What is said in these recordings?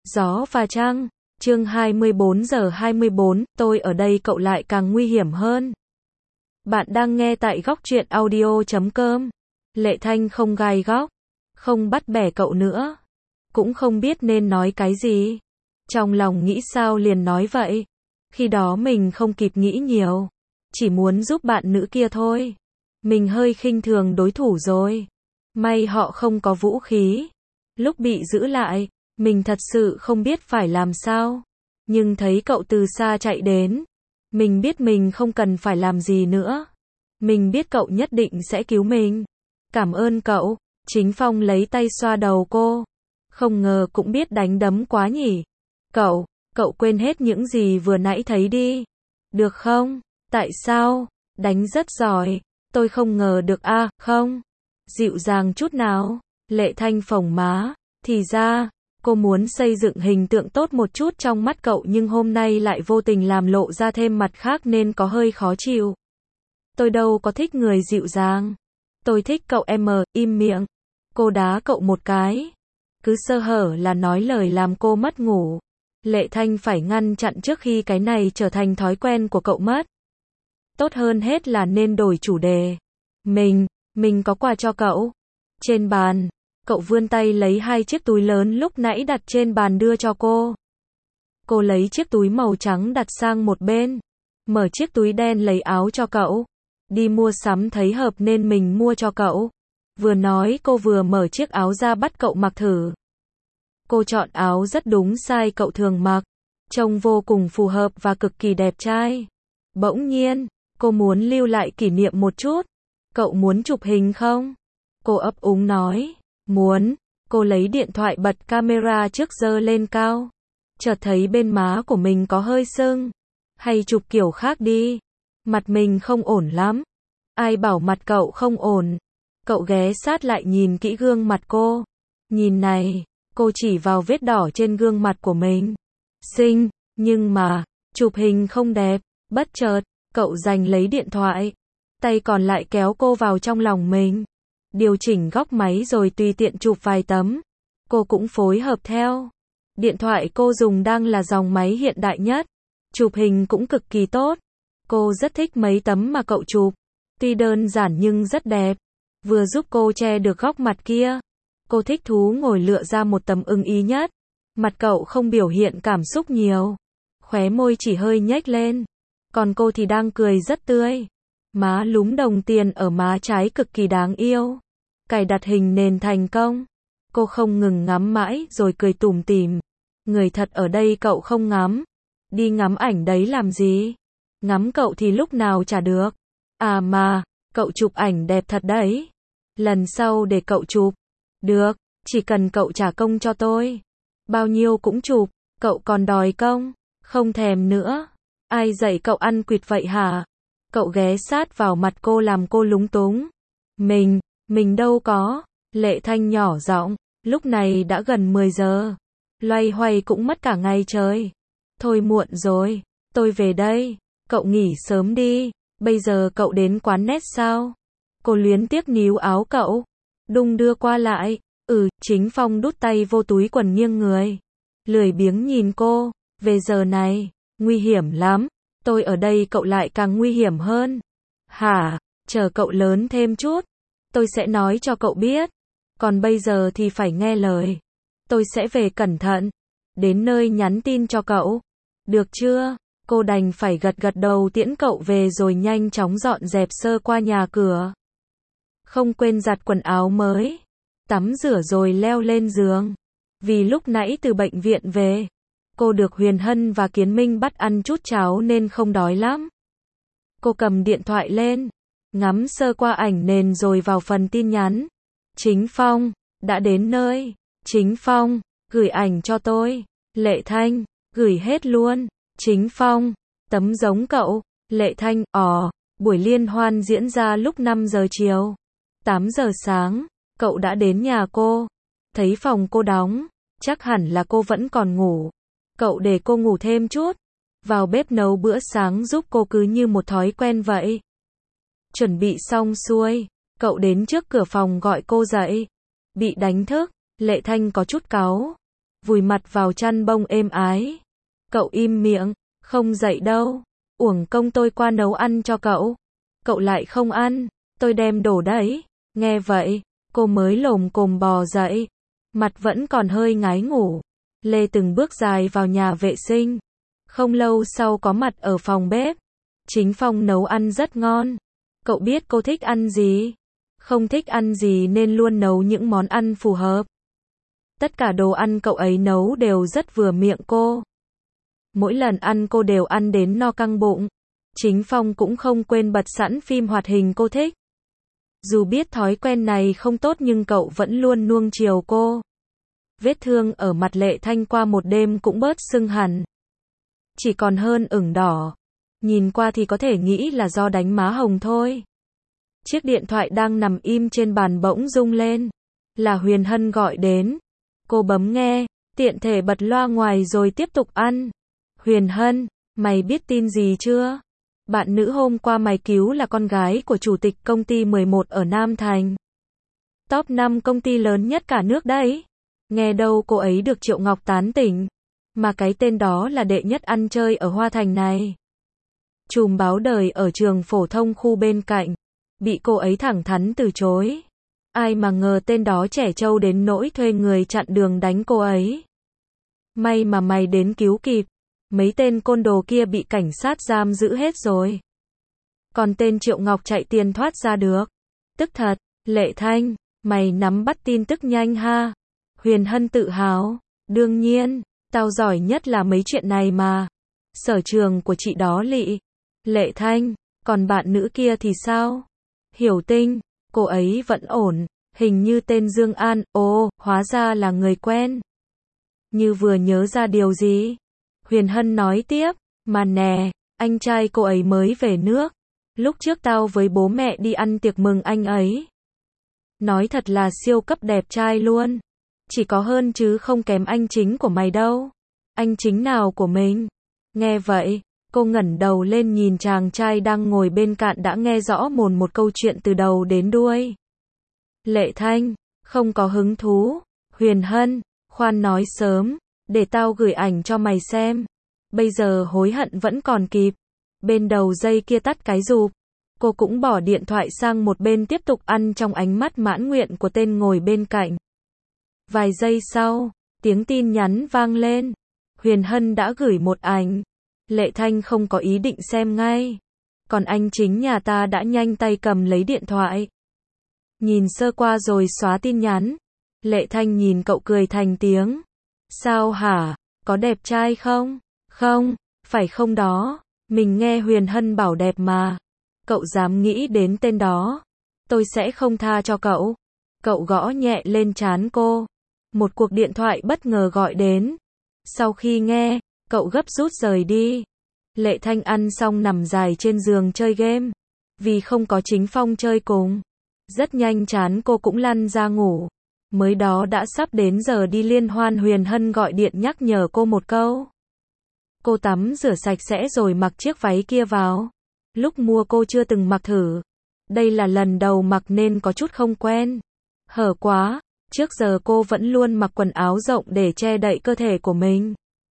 Gió và trăng, chương 24 giờ 24, tôi ở đây cậu lại càng nguy hiểm hơn. Bạn đang nghe tại góc truyện audio.com. Lệ Thanh không gai góc, không bắt bẻ cậu nữa. Cũng không biết nên nói cái gì. Trong lòng nghĩ sao liền nói vậy. Khi đó mình không kịp nghĩ nhiều. Chỉ muốn giúp bạn nữ kia thôi. Mình hơi khinh thường đối thủ rồi. May họ không có vũ khí. Lúc bị giữ lại, mình thật sự không biết phải làm sao. Nhưng thấy cậu từ xa chạy đến. Mình biết mình không cần phải làm gì nữa. Mình biết cậu nhất định sẽ cứu mình. Cảm ơn cậu. Chính Phong lấy tay xoa đầu cô. Không ngờ cũng biết đánh đấm quá nhỉ. Cậu quên hết những gì vừa nãy thấy đi. Được không? Tại sao? Đánh rất giỏi. Tôi không ngờ được không? Dịu dàng chút nào. Lệ Thanh phồng má. Thì ra, cô muốn xây dựng hình tượng tốt một chút trong mắt cậu nhưng hôm nay lại vô tình làm lộ ra thêm mặt khác nên có hơi khó chịu. Tôi đâu có thích người dịu dàng. Tôi thích cậu im miệng. Cô đá cậu một cái. Cứ sơ hở là nói lời làm cô mất ngủ. Lệ Thanh phải ngăn chặn trước khi cái này trở thành thói quen của cậu mất. Tốt hơn hết là nên đổi chủ đề. Mình có quà cho cậu. Trên bàn, cậu vươn tay lấy hai chiếc túi lớn lúc nãy đặt trên bàn đưa cho cô. Cô lấy chiếc túi màu trắng đặt sang một bên. Mở chiếc túi đen lấy áo cho cậu. Đi mua sắm thấy hợp nên mình mua cho cậu. Vừa nói cô vừa mở chiếc áo ra bắt cậu mặc thử. Cô chọn áo rất đúng size cậu thường mặc. Trông vô cùng phù hợp và cực kỳ đẹp trai. Bỗng nhiên, cô muốn lưu lại kỷ niệm một chút. Cậu muốn chụp hình không? Cô ấp úng nói. Muốn. Cô lấy điện thoại bật camera trước giơ lên cao. Chợt thấy bên má của mình có hơi sưng. Hay chụp kiểu khác đi. Mặt mình không ổn lắm. Ai bảo mặt cậu không ổn. Cậu ghé sát lại nhìn kỹ gương mặt cô. Nhìn này. Cô chỉ vào vết đỏ trên gương mặt của mình. Xinh, nhưng mà, chụp hình không đẹp. Bất chợt, cậu giành lấy điện thoại. Tay còn lại kéo cô vào trong lòng mình. Điều chỉnh góc máy rồi tùy tiện chụp vài tấm. Cô cũng phối hợp theo. Điện thoại cô dùng đang là dòng máy hiện đại nhất. Chụp hình cũng cực kỳ tốt. Cô rất thích mấy tấm mà cậu chụp. Tuy đơn giản nhưng rất đẹp. Vừa giúp cô che được góc mặt kia. Cô thích thú ngồi lựa ra một tấm ưng ý nhất. Mặt cậu không biểu hiện cảm xúc nhiều. Khóe môi chỉ hơi nhếch lên. Còn cô thì đang cười rất tươi. Má lúm đồng tiền ở má trái cực kỳ đáng yêu. Cài đặt hình nền thành công. Cô không ngừng ngắm mãi rồi cười tủm tỉm. Người thật ở đây cậu không ngắm. Đi ngắm ảnh đấy làm gì? Ngắm cậu thì lúc nào chả được. À mà, cậu chụp ảnh đẹp thật đấy. Lần sau để cậu chụp. Được, chỉ cần cậu trả công cho tôi. Bao nhiêu cũng chụp, cậu còn đòi công. Không thèm nữa. Ai dạy cậu ăn quỵt vậy hả? Cậu ghé sát vào mặt cô làm cô lúng túng. Mình đâu có. Lệ Thanh nhỏ giọng. Lúc này đã gần 10 giờ. Loay hoay cũng mất cả ngày trời. Thôi muộn rồi. Tôi về đây. Cậu nghỉ sớm đi. Bây giờ cậu đến quán net sao? Cô luyến tiếc níu áo cậu. Đung đưa qua lại. Chính Phong đút tay vô túi quần nghiêng người. Lười biếng nhìn cô. Về giờ này, nguy hiểm lắm. Tôi ở đây cậu lại càng nguy hiểm hơn. Hả? Chờ cậu lớn thêm chút. Tôi sẽ nói cho cậu biết. Còn bây giờ thì phải nghe lời. Tôi sẽ về cẩn thận. Đến nơi nhắn tin cho cậu. Được chưa? Cô đành phải gật gật đầu tiễn cậu về rồi nhanh chóng dọn dẹp sơ qua nhà cửa. Không quên giặt quần áo mới. Tắm rửa rồi leo lên giường. Vì lúc nãy từ bệnh viện về. Cô được Huyền Hân và Kiến Minh bắt ăn chút cháo nên không đói lắm. Cô cầm điện thoại lên. Ngắm sơ qua ảnh nền rồi vào phần tin nhắn. Chính Phong, đã đến nơi. Chính Phong, gửi ảnh cho tôi. Lệ Thanh, gửi hết luôn. Chính Phong, tấm giống cậu. Lệ Thanh, buổi liên hoan diễn ra lúc 5 giờ chiều. 8 giờ sáng, cậu đã đến nhà cô. Thấy phòng cô đóng, chắc hẳn là cô vẫn còn ngủ. Cậu để cô ngủ thêm chút. Vào bếp nấu bữa sáng giúp cô cứ như một thói quen vậy. Chuẩn bị xong xuôi, cậu đến trước cửa phòng gọi cô dậy. Bị đánh thức, Lệ Thanh có chút cáu. vùi mặt vào chăn bông êm ái. Cậu im miệng, không dậy đâu. Uổng công tôi qua nấu ăn cho cậu. Cậu lại không ăn, tôi đem đổ đấy. Nghe vậy, cô mới lồm cồm bò dậy. Mặt vẫn còn hơi ngái ngủ. Lê từng bước dài vào nhà vệ sinh. Không lâu sau có mặt ở phòng bếp. Chính Phong nấu ăn rất ngon. Cậu biết cô thích ăn gì? Không thích ăn gì nên luôn nấu những món ăn phù hợp. Tất cả đồ ăn cậu ấy nấu đều rất vừa miệng cô. Mỗi lần ăn cô đều ăn đến no căng bụng. Chính Phong cũng không quên bật sẵn phim hoạt hình cô thích. Dù biết thói quen này không tốt nhưng cậu vẫn luôn nuông chiều cô. Vết thương ở mặt Lệ Thanh qua một đêm cũng bớt sưng hẳn. Chỉ còn hơn ửng đỏ. Nhìn qua thì có thể nghĩ là do đánh má hồng thôi. Chiếc điện thoại đang nằm im trên bàn bỗng rung lên. Là Huyền Hân gọi đến. Cô bấm nghe, tiện thể bật loa ngoài rồi tiếp tục ăn. Huyền Hân, mày biết tin gì chưa? Bạn nữ hôm qua mày cứu là con gái của chủ tịch công ty 11 ở Nam Thành. Top 5 công ty lớn nhất cả nước đấy. Nghe đâu cô ấy được Triệu Ngọc tán tỉnh. Mà cái tên đó là đệ nhất ăn chơi ở Hoa Thành này. Trùm báo đời ở trường phổ thông khu bên cạnh. Bị cô ấy thẳng thắn từ chối. Ai mà ngờ tên đó trẻ trâu đến nỗi thuê người chặn đường đánh cô ấy. May mà mày đến cứu kịp. Mấy tên côn đồ kia bị cảnh sát giam giữ hết rồi. Còn tên Triệu Ngọc chạy tiền thoát ra được. Tức thật, Lệ Thanh, mày nắm bắt tin tức nhanh ha. Huyền Hân tự hào. Đương nhiên, tao giỏi nhất là mấy chuyện này mà. Sở trường của chị đó lị. Lệ Thanh, còn bạn nữ kia thì sao? Hiểu Tinh, cô ấy vẫn ổn. Hình như tên Dương An, ồ, hóa ra là người quen. Như vừa nhớ ra điều gì. Huyền Hân nói tiếp, mà nè, anh trai cô ấy mới về nước. Lúc trước tao với bố mẹ đi ăn tiệc mừng anh ấy. Nói thật là siêu cấp đẹp trai luôn. Chỉ có hơn chứ không kém anh chính của mày đâu. Anh chính nào của mình? Nghe vậy, cô ngẩng đầu lên nhìn chàng trai đang ngồi bên cạnh đã nghe rõ một câu chuyện từ đầu đến đuôi. Lệ Thanh, không có hứng thú. Huyền Hân, khoan nói sớm, để tao gửi ảnh cho mày xem. Bây giờ hối hận vẫn còn kịp. Bên đầu dây kia tắt cái rụp. Cô cũng bỏ điện thoại sang một bên tiếp tục ăn trong ánh mắt mãn nguyện của tên ngồi bên cạnh. Vài giây sau, tiếng tin nhắn vang lên. Huyền Hân đã gửi một ảnh. Lệ Thanh không có ý định xem ngay. Còn anh chính nhà ta đã nhanh tay cầm lấy điện thoại. Nhìn sơ qua rồi xóa tin nhắn. Lệ Thanh nhìn cậu cười thành tiếng. Sao hả? Có đẹp trai không? Không, phải không đó. Mình nghe Huyền Hân bảo đẹp mà. Cậu dám nghĩ đến tên đó. Tôi sẽ không tha cho cậu. Cậu gõ nhẹ lên trán cô. Một cuộc điện thoại bất ngờ gọi đến. Sau khi nghe, cậu gấp rút rời đi. Lệ Thanh ăn xong nằm dài trên giường chơi game. Vì không có Chính Phong chơi cùng. Rất nhanh chán cô cũng lăn ra ngủ. Mới đó đã sắp đến giờ đi liên hoan. Huyền Hân gọi điện nhắc nhở cô một câu. Cô tắm rửa sạch sẽ rồi mặc chiếc váy kia vào. Lúc mua cô chưa từng mặc thử. Đây là lần đầu mặc nên có chút không quen. Hở quá, trước giờ cô vẫn luôn mặc quần áo rộng để che đậy cơ thể của mình.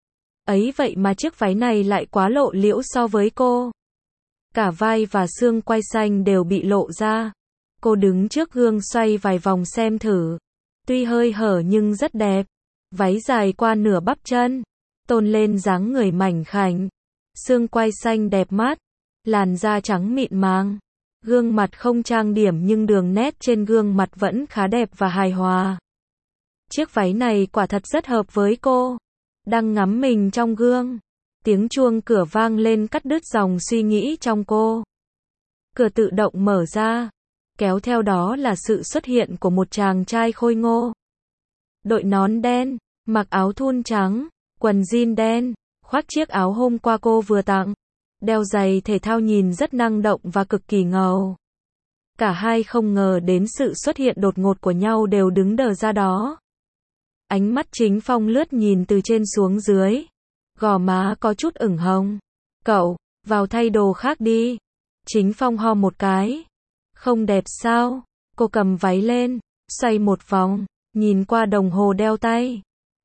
Ấy vậy mà chiếc váy này lại quá lộ liễu so với cô. Cả vai và xương quai xanh đều bị lộ ra. Cô đứng trước gương xoay vài vòng xem thử. Tuy hơi hở nhưng rất đẹp. Váy dài qua nửa bắp chân. Tôn lên dáng người mảnh khảnh. Xương quai xanh đẹp mắt. Làn da trắng mịn màng. Gương mặt không trang điểm nhưng đường nét trên gương mặt vẫn khá đẹp và hài hòa. Chiếc váy này quả thật rất hợp với cô. Đang ngắm mình trong gương. Tiếng chuông cửa vang lên cắt đứt dòng suy nghĩ trong cô. Cửa tự động mở ra. Kéo theo đó là sự xuất hiện của một chàng trai khôi ngô. Đội nón đen, mặc áo thun trắng, quần jean đen, khoác chiếc áo hôm qua cô vừa tặng. Đeo giày thể thao nhìn rất năng động và cực kỳ ngầu. Cả hai không ngờ đến sự xuất hiện đột ngột của nhau đều đứng đờ ra đó. Ánh mắt Chính Phong lướt nhìn từ trên xuống dưới. Gò má có chút ửng hồng. Cậu, vào thay đồ khác đi. Chính Phong ho một cái. Không đẹp sao? Cô cầm váy lên, xoay một vòng, nhìn qua đồng hồ đeo tay.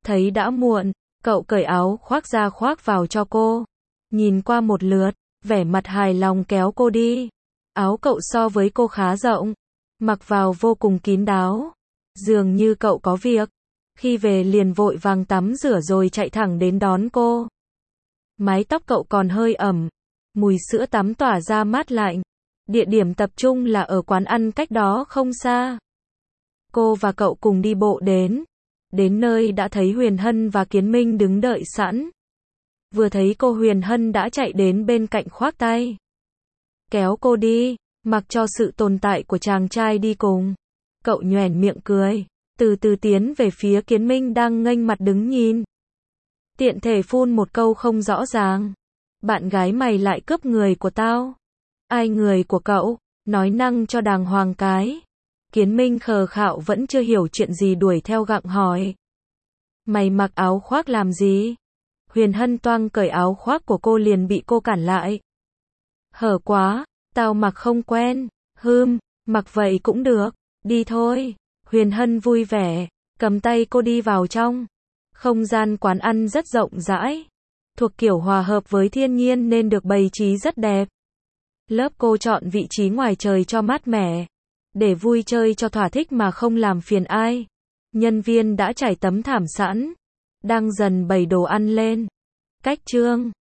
Thấy đã muộn, cậu cởi áo khoác ra khoác vào cho cô. Nhìn qua một lượt, vẻ mặt hài lòng kéo cô đi. Áo cậu so với cô khá rộng, mặc vào vô cùng kín đáo. Dường như cậu có việc. Khi về liền vội vàng tắm rửa rồi chạy thẳng đến đón cô. Mái tóc cậu còn hơi ẩm, mùi sữa tắm tỏa ra mát lạnh. Địa điểm tập trung là ở quán ăn cách đó không xa. Cô và cậu cùng đi bộ đến nơi đã thấy Huyền Hân và Kiến Minh đứng đợi sẵn. Vừa thấy cô Huyền Hân đã chạy đến bên cạnh khoác tay. Kéo cô đi, mặc cho sự tồn tại của chàng trai đi cùng. Cậu nhoẻn miệng cười, từ từ tiến về phía Kiến Minh đang nghênh mặt đứng nhìn. Tiện thể phun một câu không rõ ràng. Bạn gái mày lại cướp người của tao. Ai người của cậu, nói năng cho đàng hoàng cái. Kiến Minh khờ khạo vẫn chưa hiểu chuyện gì đuổi theo gặng hỏi. Mày mặc áo khoác làm gì? Huyền Hân toang cởi áo khoác của cô liền bị cô cản lại. Hở quá, tao mặc không quen. Mặc vậy cũng được, đi thôi. Huyền Hân vui vẻ, cầm tay cô đi vào trong. Không gian quán ăn rất rộng rãi, thuộc kiểu hòa hợp với thiên nhiên nên được bày trí rất đẹp. Lớp cô chọn vị trí ngoài trời cho mát mẻ, để vui chơi cho thỏa thích mà không làm phiền ai. Nhân viên đã trải tấm thảm sẵn, đang dần bày đồ ăn lên. Cách trương